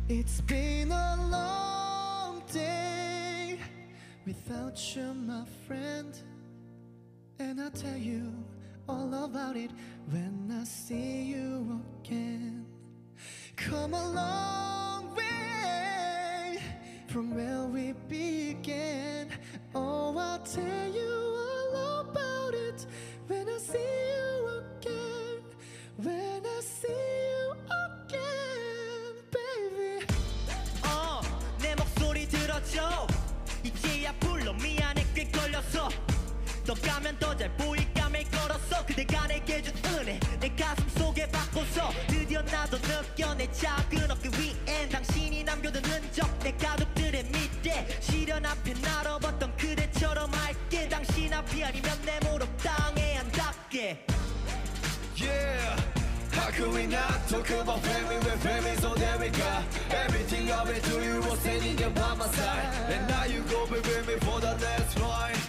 It's been a long day without you, my friend. And I'll tell you all about it when I see you again. Come a long way from where we began. Oh, I'll tell you all about it when I see you again. When I see you again, baby. 내 목소리 들어줘. 이제야 불러 미안해 꽤 걸렸어. 더 가면 더 잘 보일까 말 걸었어. 그대가 내게 준 은혜 내 가슴 속에 바꿔서 드디어 나도 느껴 내 작은 어깨 위엔 당신이 남겨둔 흔적. 내 가족들의 미래 시련 앞에 날아봤던 그대처럼 할게. 당신 앞이 아니면 내 무릎 땅에 안 닿게. Yeah, how could we not talk about family when family's all there we got? Everything I went to you was standing there by my side. And now you go be with me for the next flight.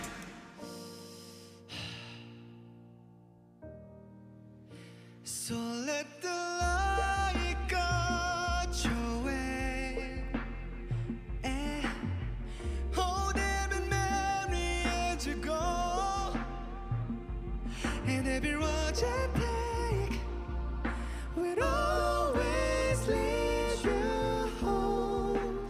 So let the light guide your way. Hold them in memory as you go. And every road you take will always lead you home.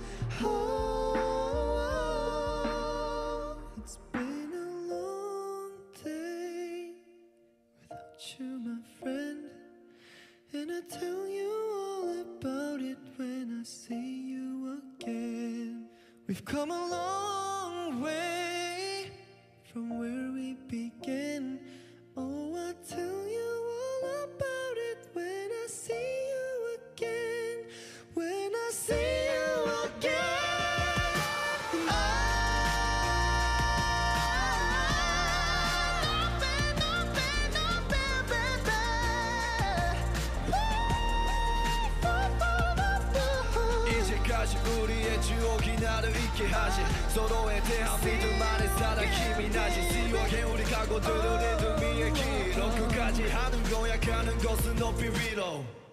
It's been a long day without you, my friend. And I'll tell you all about it when I see you again. We've come a long way from where we began. Oh, I'll tell you all about it when I see you again. When I see you again. 이제까지 우리의 추억이 나를 잊게 하지. 서로에 대한 믿음만의 사랑 힘이 나지. See you again 우리 각오들을 리듬 위에 길어 끝까지 하는 거야 가는 것은 높이 위로.